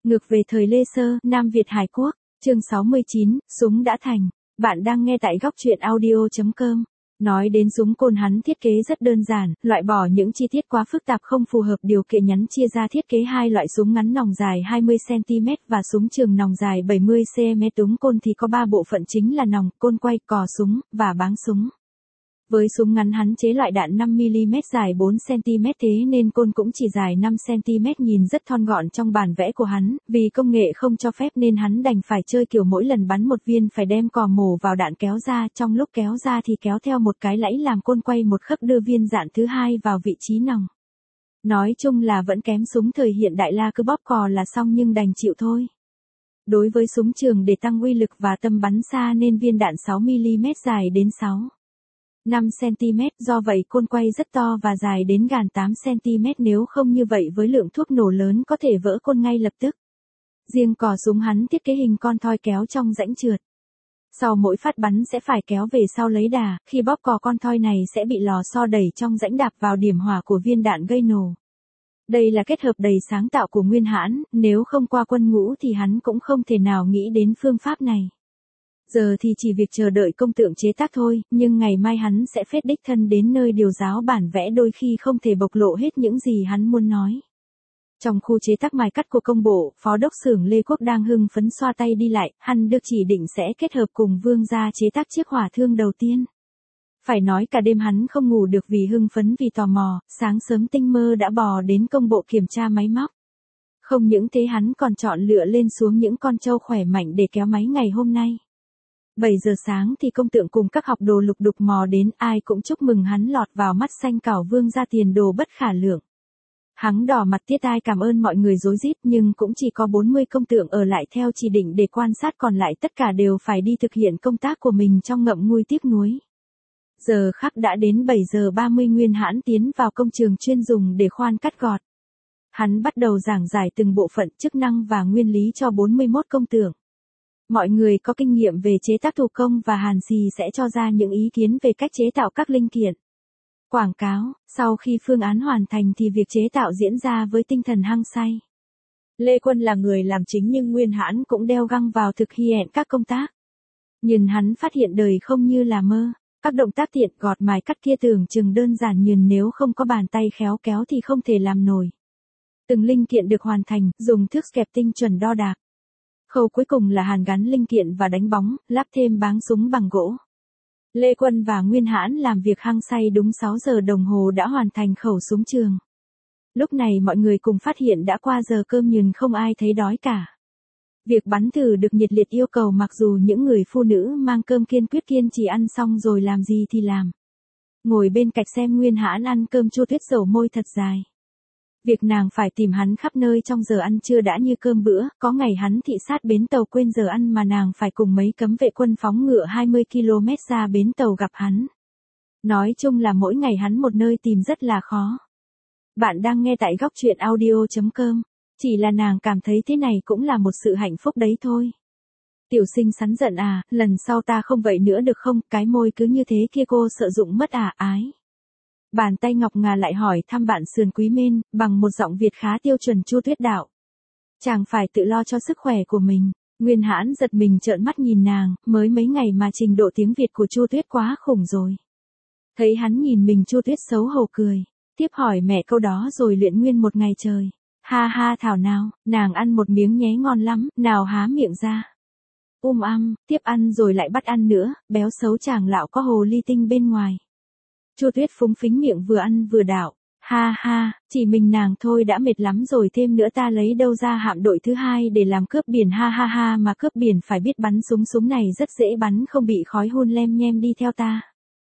Ngược về thời Lê Sơ, Nam Việt Hải Quốc, chương 69, súng đã thành. Bạn đang nghe tại góc truyện audio.com. Nói đến súng côn hắn thiết kế rất đơn giản, loại bỏ những chi tiết quá phức tạp không phù hợp điều kiện nhắn chia ra thiết kế hai loại súng ngắn nòng dài 20cm và súng trường nòng dài 70cm. Súng côn thì có 3 bộ phận chính là nòng, côn quay, cò súng, và báng súng. Với súng ngắn hắn chế loại đạn 5mm dài 4cm thế nên côn cũng chỉ dài 5cm nhìn rất thon gọn trong bản vẽ của hắn, vì công nghệ không cho phép nên hắn đành phải chơi kiểu mỗi lần bắn một viên phải đem cò mổ vào đạn kéo ra, trong lúc kéo ra thì kéo theo một cái lẫy làm côn quay một khấc đưa viên đạn thứ hai vào vị trí nòng. Nói chung là vẫn kém súng thời hiện đại, la cứ bóp cò là xong nhưng đành chịu thôi. Đối với súng trường để tăng uy lực và tầm bắn xa nên viên đạn 6mm dài đến 5cm, do vậy côn quay rất to và dài đến gần 8cm, nếu không như vậy với lượng thuốc nổ lớn có thể vỡ côn ngay lập tức. Riêng cò súng hắn thiết kế hình con thoi kéo trong rãnh trượt. Sau mỗi phát bắn sẽ phải kéo về sau lấy đà, khi bóp cò con thoi này sẽ bị lò xo đẩy trong rãnh đạp vào điểm hỏa của viên đạn gây nổ. Đây là kết hợp đầy sáng tạo của Nguyên Hãn, nếu không qua quân ngũ thì hắn cũng không thể nào nghĩ đến phương pháp này. Giờ thì chỉ việc chờ đợi công tượng chế tác thôi, nhưng ngày mai hắn sẽ phết đích thân đến nơi điều giáo bản vẽ, đôi khi không thể bộc lộ hết những gì hắn muốn nói. Trong khu chế tác mài cắt của công bộ, Phó đốc xưởng Lê Quốc đang hưng phấn xoa tay đi lại, hắn được chỉ định sẽ kết hợp cùng Vương gia chế tác chiếc hỏa thương đầu tiên. Phải nói cả đêm hắn không ngủ được vì hưng phấn, vì tò mò, sáng sớm tinh mơ đã bò đến công bộ kiểm tra máy móc. Không những thế hắn còn chọn lựa lên xuống những con trâu khỏe mạnh để kéo máy ngày hôm nay. 7 giờ sáng thì công tượng cùng các học đồ lục đục mò đến, ai cũng chúc mừng hắn lọt vào mắt xanh cảo Vương ra tiền đồ bất khả lượng. Hắn đỏ mặt tiết tai cảm ơn mọi người rối rít, nhưng cũng chỉ có 40 công tượng ở lại theo chỉ định để quan sát, còn lại tất cả đều phải đi thực hiện công tác của mình trong ngậm ngùi tiếc nuối. Giờ khắc đã đến 7 giờ 30, Nguyên Hãn tiến vào công trường chuyên dùng để khoan cắt gọt. Hắn bắt đầu giảng giải từng bộ phận, chức năng và nguyên lý cho 41 công tượng. Mọi người có kinh nghiệm về chế tác thủ công và hàn xì sẽ cho ra những ý kiến về cách chế tạo các linh kiện. Quảng cáo, sau khi phương án hoàn thành thì việc chế tạo diễn ra với tinh thần hăng say. Lê Quân là người làm chính nhưng Nguyên Hãn cũng đeo găng vào thực hiện các công tác. Nhưng hắn phát hiện đời không như là mơ, các động tác tiện gọt mài cắt kia tưởng chừng đơn giản, nhưng nếu không có bàn tay khéo kéo thì không thể làm nổi. Từng linh kiện được hoàn thành, dùng thước kẹp tinh chuẩn đo đạc. Khâu cuối cùng là hàn gắn linh kiện và đánh bóng, lắp thêm báng súng bằng gỗ. Lê Quân và Nguyên Hãn làm việc hăng say, đúng 6 giờ đồng hồ đã hoàn thành khẩu súng trường. Lúc này mọi người cùng phát hiện đã qua giờ cơm nhưng không ai thấy đói cả. Việc bắn thử được nhiệt liệt yêu cầu, mặc dù những người phụ nữ mang cơm kiên quyết kiên trì ăn xong rồi làm gì thì làm. Ngồi bên cạnh xem Nguyên Hãn ăn cơm, Chu Tuyết dầu môi thật dài. Việc nàng phải tìm hắn khắp nơi trong giờ ăn trưa đã như cơm bữa, có ngày hắn thị sát bến tàu quên giờ ăn mà nàng phải cùng mấy cấm vệ quân phóng ngựa 20 km ra bến tàu gặp hắn. Nói chung là mỗi ngày hắn một nơi tìm rất là khó. Bạn đang nghe tại góc truyện audio.com, chỉ là nàng cảm thấy thế này cũng là một sự hạnh phúc đấy thôi. Tiểu Sinh sắn giận à, lần sau ta không vậy nữa được không, cái môi cứ như thế kia cô sợ dụng mất à, ái. Bàn tay ngọc ngà lại hỏi thăm bạn sườn quý mên, bằng một giọng Việt khá tiêu chuẩn. Chu Tuyết đạo: chàng phải tự lo cho sức khỏe của mình. Nguyên Hãn giật mình trợn mắt nhìn nàng, mới mấy ngày mà trình độ tiếng Việt của Chu Tuyết quá khủng rồi. Thấy hắn nhìn mình, Chu Tuyết xấu hổ cười, tiếp hỏi mẹ câu đó rồi luyện nguyên một ngày trời. Ha ha, thảo nào, nàng ăn một miếng nhé, ngon lắm, nào há miệng ra. Tiếp ăn rồi lại bắt ăn nữa, béo xấu chàng lão có hồ ly tinh bên ngoài. Chu Tuyết phúng phính miệng vừa ăn vừa đạo: ha ha, chỉ mình nàng thôi đã mệt lắm rồi, thêm nữa ta lấy đâu ra hạm đội thứ hai để làm cướp biển, ha ha ha, mà cướp biển phải biết bắn súng, súng này rất dễ bắn, không bị khói hun lem nhem, đi theo ta.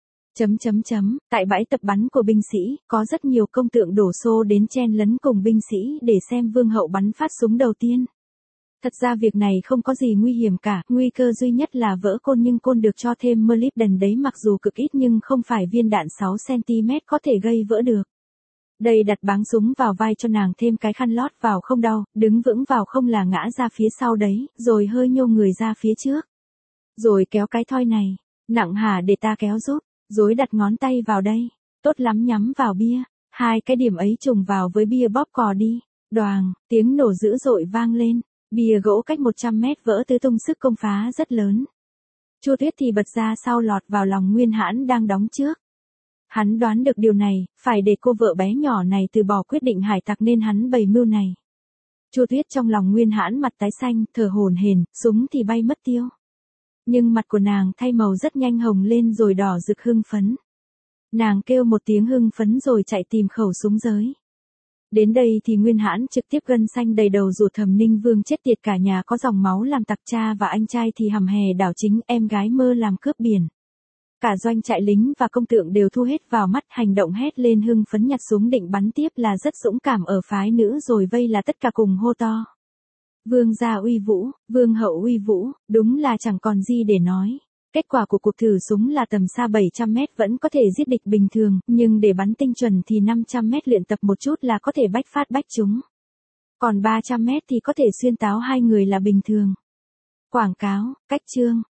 Tại bãi tập bắn của binh sĩ, có rất nhiều công tượng đổ xô đến chen lấn cùng binh sĩ để xem Vương hậu bắn phát súng đầu tiên. Thật ra việc này không có gì nguy hiểm cả, nguy cơ duy nhất là vỡ côn, nhưng côn được cho thêm molybden đấy, mặc dù cực ít nhưng không phải viên đạn 6cm có thể gây vỡ được. Đây đặt báng súng vào vai cho nàng, thêm cái khăn lót vào không đau, đứng vững vào không là ngã ra phía sau đấy, rồi hơi nhô người ra phía trước. Rồi kéo cái thoi này, nặng hả, để ta kéo giúp, rồi đặt ngón tay vào đây, tốt lắm, nhắm vào bia, hai cái điểm ấy trùng vào với bia, bóp cò đi. Đoàng, tiếng nổ dữ dội vang lên. Bìa gỗ cách 100 mét vỡ tứ tung, sức công phá rất lớn. Chu Tuyết thì bật ra sau lọt vào lòng Nguyên Hãn đang đóng trước. Hắn đoán được điều này, phải để cô vợ bé nhỏ này từ bỏ quyết định hải tặc nên hắn bày mưu này. Chu Tuyết trong lòng Nguyên Hãn mặt tái xanh, thở hổn hển, súng thì bay mất tiêu. Nhưng mặt của nàng thay màu rất nhanh, hồng lên rồi đỏ rực hưng phấn. Nàng kêu một tiếng hưng phấn rồi chạy tìm khẩu súng giới. Đến đây thì Nguyên Hãn trực tiếp gân xanh đầy đầu rủ Thẩm Ninh Vương chết tiệt, cả nhà có dòng máu làm tặc, cha và anh trai thì hầm hè đảo chính, em gái mơ làm cướp biển. Cả doanh trại lính và công tượng đều thu hết vào mắt, hành động hét lên hưng phấn, nhặt súng định bắn tiếp là rất dũng cảm, ở phái nữ rồi vây là tất cả cùng hô to. Vương gia uy vũ, vương hậu uy vũ, đúng là chẳng còn gì để nói. Kết quả của cuộc thử súng là tầm xa 700 mét vẫn có thể giết địch bình thường, nhưng để bắn tinh chuẩn thì 500 mét luyện tập một chút là có thể bách phát bách trúng. Còn 300 mét thì có thể xuyên táo hai người là bình thường. Quảng cáo, cách chương.